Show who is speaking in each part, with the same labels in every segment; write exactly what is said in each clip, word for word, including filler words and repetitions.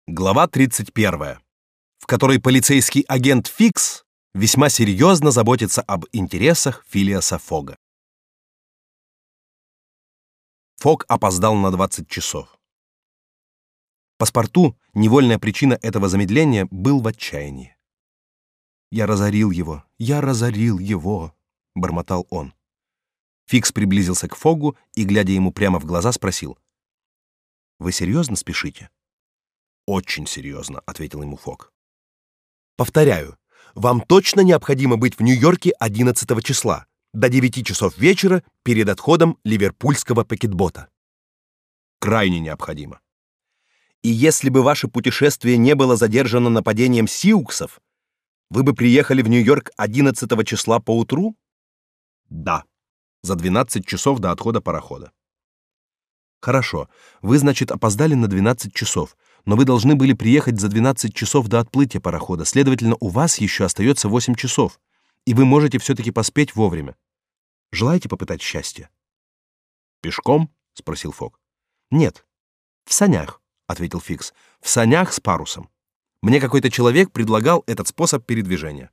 Speaker 1: Глава тридцать первая, в которой полицейский агент Фикс весьма серьезно заботится об интересах Филиаса Фога. Фог опоздал на двадцать часов. Паспорту, невольная причина этого замедления, был в отчаянии. «Я разорил его, я разорил его», — бормотал он. Фикс приблизился к Фогу и, глядя ему прямо в глаза, спросил: «Вы серьезно спешите?» «Очень серьезно», — ответил ему Фог. «Повторяю, вам точно необходимо быть в Нью-Йорке одиннадцатого числа, до девяти часов вечера, перед отходом ливерпульского пакетбота». «Крайне необходимо». «И если бы ваше путешествие не было задержано нападением сиуксов, вы бы приехали в Нью-Йорк одиннадцатого числа поутру?» «Да, за двенадцать часов до отхода парохода». «Хорошо, вы, значит, опоздали на двенадцать часов, но вы должны были приехать за двенадцать часов до отплытия парохода, следовательно, у вас еще остается восемь часов, и вы можете все-таки поспеть вовремя. Желаете попытать счастье?» «Пешком?» — спросил Фог. «Нет, в санях», — ответил Фикс, — «в санях с парусом. Мне какой-то человек предлагал этот способ передвижения».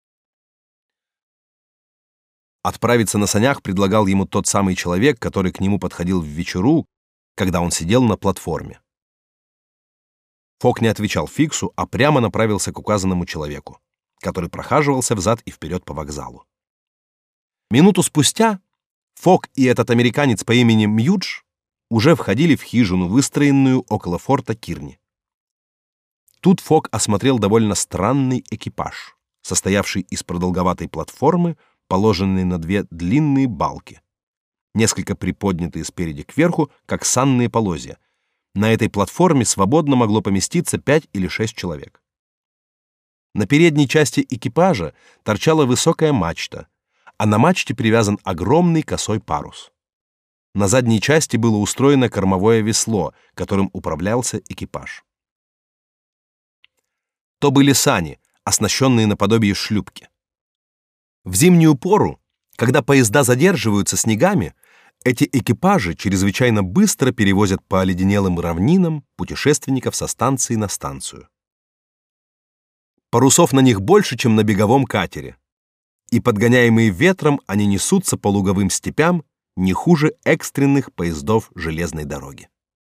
Speaker 1: Отправиться на санях предлагал ему тот самый человек, который к нему подходил в вечеру, когда он сидел на платформе. Фог не отвечал Фиксу, а прямо направился к указанному человеку, который прохаживался взад и вперед по вокзалу. Минуту спустя Фог и этот американец по имени Мьюдж уже входили в хижину, выстроенную около форта Кирни. Тут Фог осмотрел довольно странный экипаж, состоявший из продолговатой платформы, положенной на две длинные балки, несколько приподнятые спереди кверху, как санные полозья. На этой платформе свободно могло поместиться пять или шесть человек. На передней части экипажа торчала высокая мачта, а на мачте привязан огромный косой парус. На задней части было устроено кормовое весло, которым управлялся экипаж. То были сани, оснащенные наподобие шлюпки. В зимнюю пору, когда поезда задерживаются снегами, эти экипажи чрезвычайно быстро перевозят по оледенелым равнинам путешественников со станции на станцию. Парусов на них больше, чем на беговом катере, и подгоняемые ветром они несутся по луговым степям не хуже экстренных поездов железной дороги.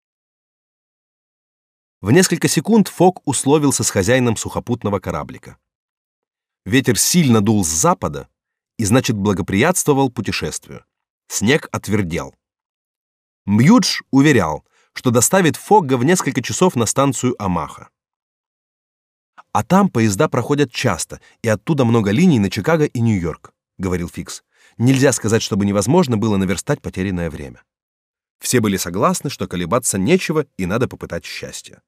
Speaker 1: В несколько секунд Фог условился с хозяином сухопутного кораблика. Ветер сильно дул с запада и, значит, благоприятствовал путешествию. Снег отвердел. Мьюдж уверял, что доставит Фогга в несколько часов на станцию Омаха. «А там поезда проходят часто, и оттуда много линий на Чикаго и Нью-Йорк», — говорил Фикс. «Нельзя сказать, чтобы невозможно было наверстать потерянное время». Все были согласны, что колебаться нечего и надо попытать счастье.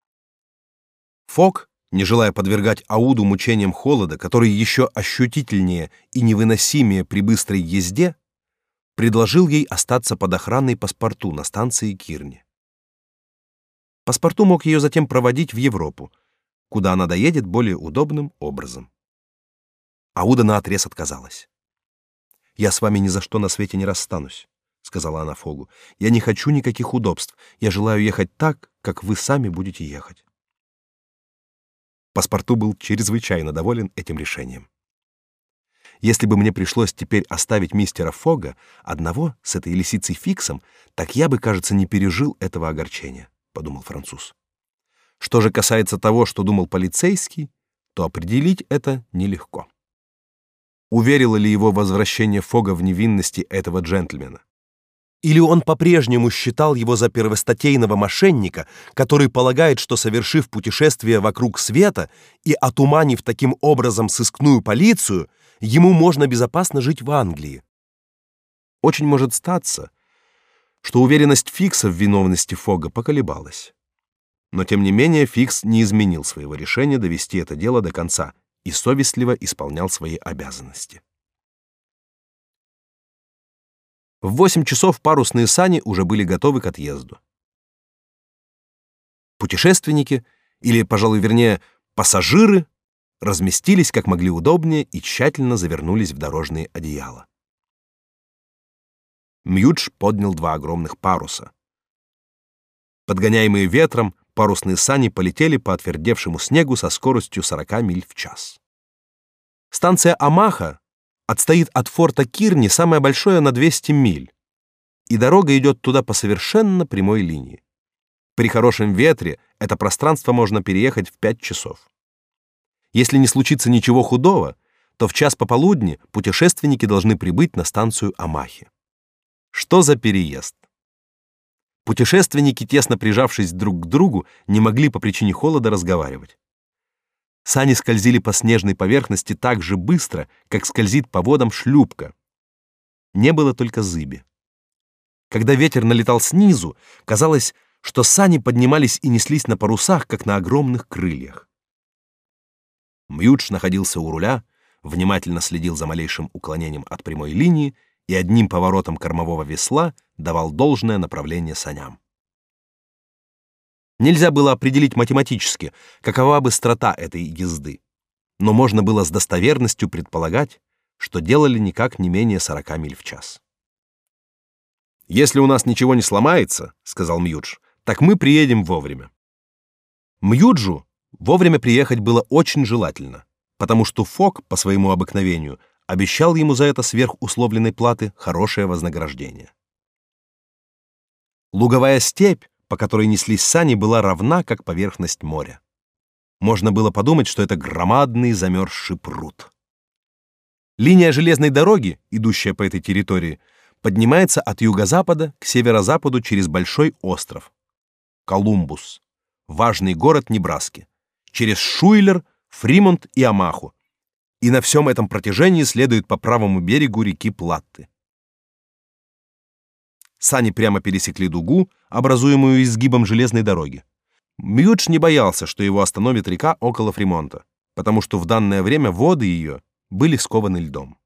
Speaker 1: Фог, не желая подвергать Ауду мучениям холода, который еще ощутительнее и невыносимее при быстрой езде, предложил ей остаться под охраной паспорту на станции Кирни. Паспорту мог ее затем проводить в Европу, куда она доедет более удобным образом. Ауда наотрез отказалась. «Я с вами ни за что на свете не расстанусь», — сказала она Фогу. «Я не хочу никаких удобств. Я желаю ехать так, как вы сами будете ехать». Паспорту был чрезвычайно доволен этим решением. «Если бы мне пришлось теперь оставить мистера Фога одного с этой лисицей Фиксом, так я бы, кажется, не пережил этого огорчения», — подумал француз. Что же касается того, что думал полицейский, то определить это нелегко. Уверило ли его возвращение Фога в невинности этого джентльмена? Или он по-прежнему считал его за первостатейного мошенника, который полагает, что, совершив путешествие вокруг света и отуманив таким образом сыскную полицию, ему можно безопасно жить в Англии? Очень может статься, что уверенность Фикса в виновности Фога поколебалась. Но тем не менее Фикс не изменил своего решения довести это дело до конца и совестливо исполнял свои обязанности. В восемь часов парусные сани уже были готовы к отъезду. Путешественники, или, пожалуй, вернее, пассажиры, разместились как могли удобнее и тщательно завернулись в дорожные одеяла. Мьюдж поднял два огромных паруса. Подгоняемые ветром, парусные сани полетели по отвердевшему снегу со скоростью сорока миль в час. Станция Омаха отстоит от форта Кирни самое большое на двести миль, и дорога идет туда по совершенно прямой линии. При хорошем ветре это пространство можно переехать в пять часов. Если не случится ничего худого, то в час пополудни путешественники должны прибыть на станцию Омахи. Что за переезд? Путешественники, тесно прижавшись друг к другу, не могли по причине холода разговаривать. Сани скользили по снежной поверхности так же быстро, как скользит по водам шлюпка. Не было только зыби. Когда ветер налетал снизу, казалось, что сани поднимались и неслись на парусах, как на огромных крыльях. Мьюдж находился у руля, внимательно следил за малейшим уклонением от прямой линии и одним поворотом кормового весла давал должное направление саням. Нельзя было определить математически, какова быстрота этой езды, но можно было с достоверностью предполагать, что делали никак не менее сорока миль в час. «Если у нас ничего не сломается, — сказал Мьюдж, — так мы приедем вовремя». Мьюджу вовремя приехать было очень желательно, потому что Фок, по своему обыкновению, обещал ему за это сверх условленной платы хорошее вознаграждение. Луговая степь, по которой неслись сани, была равна, как поверхность моря. Можно было подумать, что это громадный замерзший пруд. Линия железной дороги, идущая по этой территории, поднимается от юго-запада к северо-западу через большой остров Колумбус, важный город Небраски, через Шуйлер, Фримонт и Омаху, и на всем этом протяжении следует по правому берегу реки Платты. Сани прямо пересекли дугу, образуемую изгибом железной дороги. Мьюдж не боялся, что его остановит река около Фримонта, потому что в данное время воды ее были скованы льдом.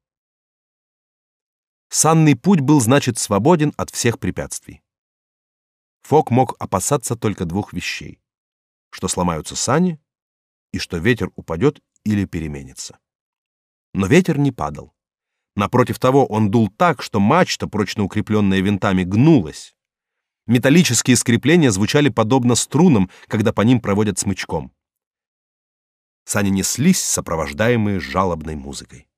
Speaker 1: Санный путь был, значит, свободен от всех препятствий. Фок мог опасаться только двух вещей: что сломаются сани и что ветер упадет или переменится. Но ветер не падал. Напротив того, он дул так, что мачта, прочно укрепленная винтами, гнулась. Металлические скрепления звучали подобно струнам, когда по ним проводят смычком. Сани неслись, сопровождаемые жалобной музыкой.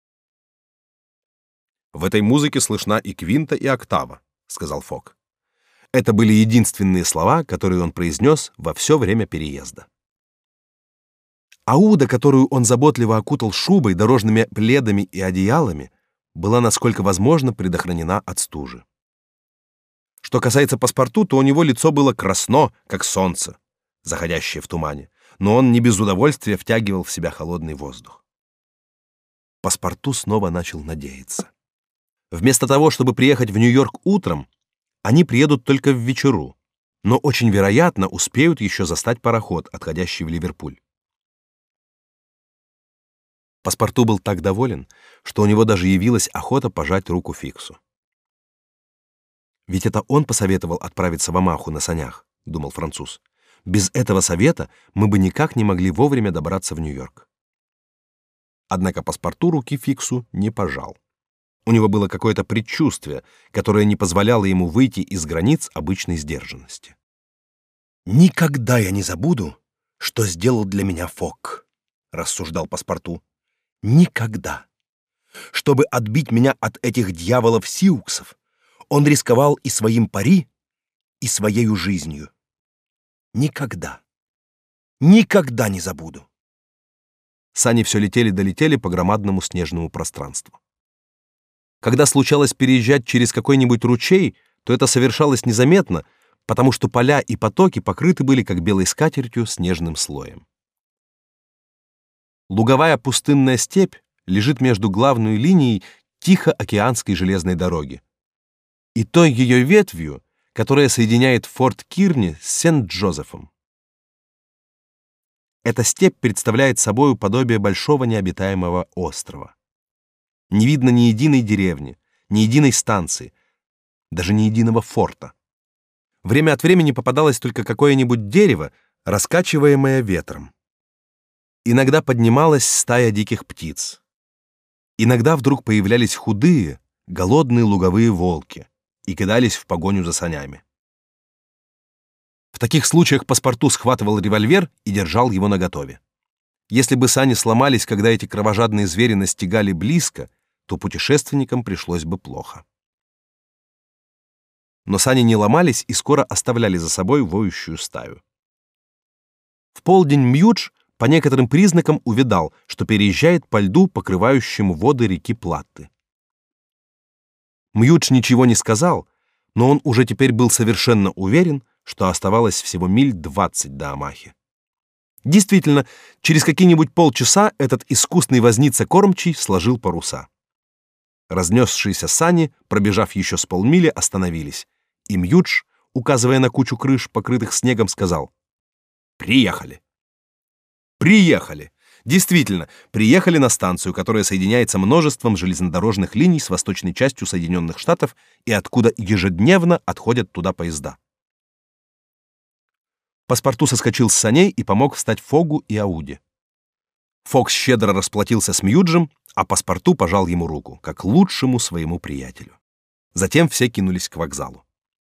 Speaker 1: «В этой музыке слышна и квинта, и октава», — сказал Фок. Это были единственные слова, которые он произнес во все время переезда. Ауда, которую он заботливо окутал шубой, дорожными пледами и одеялами, была, насколько возможно, предохранена от стужи. Что касается паспорту, то у него лицо было красно, как солнце, заходящее в тумане, но он не без удовольствия втягивал в себя холодный воздух. Паспорту снова начал надеяться. Вместо того, чтобы приехать в Нью-Йорк утром, они приедут только в вечеру, но очень вероятно успеют еще застать пароход, отходящий в Ливерпуль. Паспорту был так доволен, что у него даже явилась охота пожать руку Фиксу. «Ведь это он посоветовал отправиться в Омаху на санях», — думал француз. «Без этого совета мы бы никак не могли вовремя добраться в Нью-Йорк». Однако паспорту руки Фиксу не пожал. У него было какое-то предчувствие, которое не позволяло ему выйти из границ обычной сдержанности. «Никогда я не забуду, что сделал для меня Фок», — рассуждал паспорту. «Никогда. Чтобы отбить меня от этих дьяволов-сиуксов, он рисковал и своим пари, и своею жизнью. Никогда. Никогда не забуду». Сани все летели да летели по громадному снежному пространству. Когда случалось переезжать через какой-нибудь ручей, то это совершалось незаметно, потому что поля и потоки покрыты были как белой скатертью снежным слоем. Луговая пустынная степь лежит между главной линией Тихоокеанской железной дороги и той ее ветвью, которая соединяет форт Кирни с Сент-Джозефом. Эта степь представляет собою подобие большого необитаемого острова. Не видно ни единой деревни, ни единой станции, даже ни единого форта. Время от времени попадалось только какое-нибудь дерево, раскачиваемое ветром. Иногда поднималась стая диких птиц. Иногда вдруг появлялись худые, голодные луговые волки и кидались в погоню за санями. В таких случаях паспорту схватывал револьвер и держал его наготове. Если бы сани сломались, когда эти кровожадные звери настигали близко, то путешественникам пришлось бы плохо. Но сани не ломались и скоро оставляли за собой воющую стаю. В полдень Мьюдж по некоторым признакам увидал, что переезжает по льду, покрывающему воды реки Платты. Мьюдж ничего не сказал, но он уже теперь был совершенно уверен, что оставалось всего миль двадцать до Омахи. Действительно, через какие-нибудь полчаса этот искусный возница-кормчий сложил паруса. Разнесшиеся сани, пробежав еще с полмили, остановились, и Мьюдж, указывая на кучу крыш, покрытых снегом, сказал: «Приехали!» Приехали! Действительно, приехали на станцию, которая соединяется множеством железнодорожных линий с восточной частью Соединенных Штатов и откуда ежедневно отходят туда поезда. Паспорту соскочил с саней и помог встать Фогу и Ауде. Фог щедро расплатился с Мьюджем, а паспорту пожал ему руку, как лучшему своему приятелю. Затем все кинулись к вокзалу.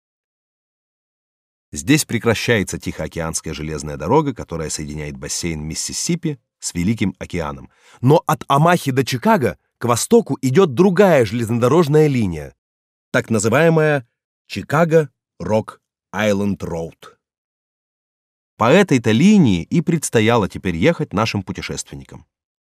Speaker 1: Здесь прекращается Тихоокеанская железная дорога, которая соединяет бассейн Миссисипи с Великим океаном. Но от Омахи до Чикаго к востоку идет другая железнодорожная линия, так называемая Чикаго-Рок-Айленд-Роуд. По этой-то линии и предстояло теперь ехать нашим путешественникам.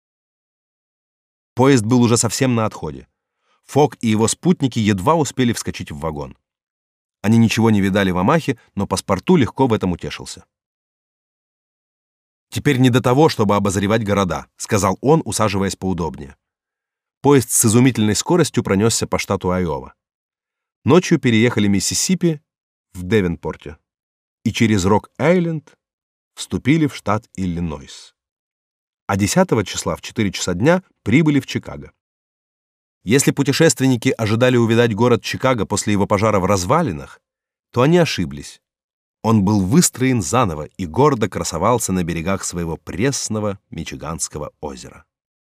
Speaker 1: Поезд был уже совсем на отходе. Фог и его спутники едва успели вскочить в вагон. Они ничего не видали в Омахе, но паспорту легко в этом утешился. «Теперь не до того, чтобы обозревать города», — сказал он, усаживаясь поудобнее. Поезд с изумительной скоростью пронесся по штату Айова. Ночью переехали Миссисипи в Девенпорте и через Рок-Айленд вступили в штат Иллинойс. А десятого числа в четыре часа дня прибыли в Чикаго. Если путешественники ожидали увидать город Чикаго после его пожара в развалинах, то они ошиблись. Он был выстроен заново и гордо красовался на берегах своего пресного Мичиганского озера.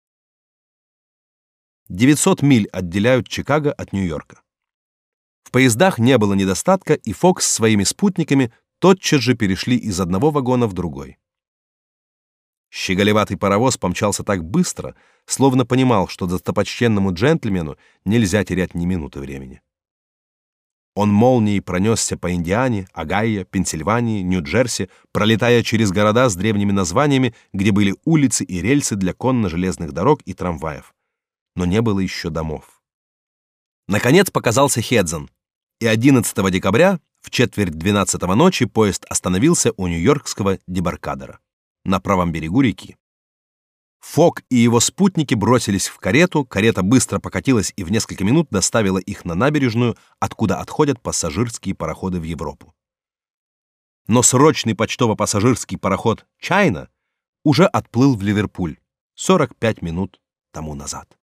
Speaker 1: девятьсот миль отделяют Чикаго от Нью-Йорка. В поездах не было недостатка, и Фокс с своими спутниками тотчас же перешли из одного вагона в другой. Щеголеватый паровоз помчался так быстро, словно понимал, что достопочтенному джентльмену нельзя терять ни минуты времени. Он молнией пронесся по Индиане, Огайо, Пенсильвании, Нью-Джерси, пролетая через города с древними названиями, где были улицы и рельсы для конно-железных дорог и трамваев. Но не было еще домов. Наконец показался Хедсон, и одиннадцатого декабря в четверть двенадцатого ночи поезд остановился у нью-йоркского дебаркадера на правом берегу реки. Фог и его спутники бросились в карету, карета быстро покатилась и в несколько минут доставила их на набережную, откуда отходят пассажирские пароходы в Европу. Но срочный почтово-пассажирский пароход «Чайна» уже отплыл в Ливерпуль сорок пять минут тому назад.